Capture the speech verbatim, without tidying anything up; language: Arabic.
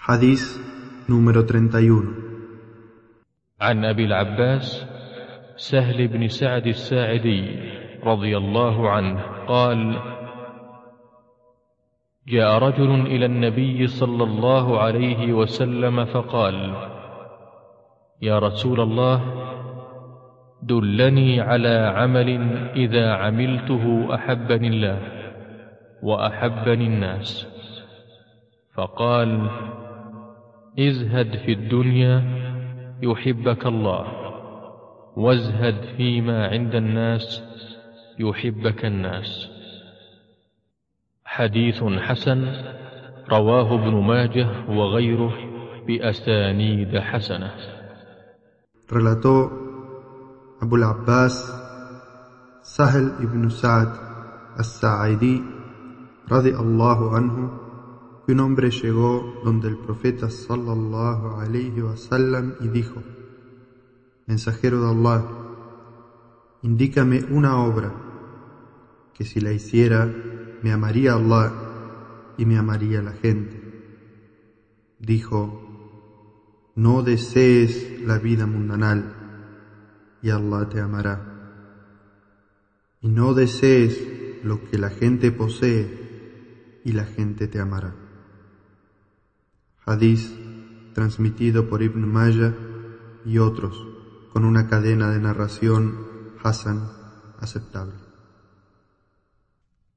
Hadís número treinta y uno. عن أبي العباس سهل بن سعد الساعدي رضي الله عنه قال: جاء رجل إلى النبي صلى الله عليه وسلم فقال: يا رسول الله، دلني على عمل إذا عملته أحبني الله وأحبني الناس. فقال: ازهد في الدنيا يحبك الله، وازهد فيما عند الناس يحبك الناس. حديث حسن رواه ابن ماجه وغيره بأسانيد حسنة. Relató Abu al-Abbas Sahl ibn Sa'd as-Sa'idi radiyallahu anhu, que un hombre llegó donde el profeta sallallahu alayhi wa sallam y dijo: Mensajero de Allah, indícame una obra que si la hiciera me amaría Allah y me amaría la gente. Dijo: no desees la vida mundanal y Allah te amará, y no desees lo que la gente posee y la gente te amará. Hadís transmitido por Ibn Majah y otros, con una cadena de narración hasan aceptable.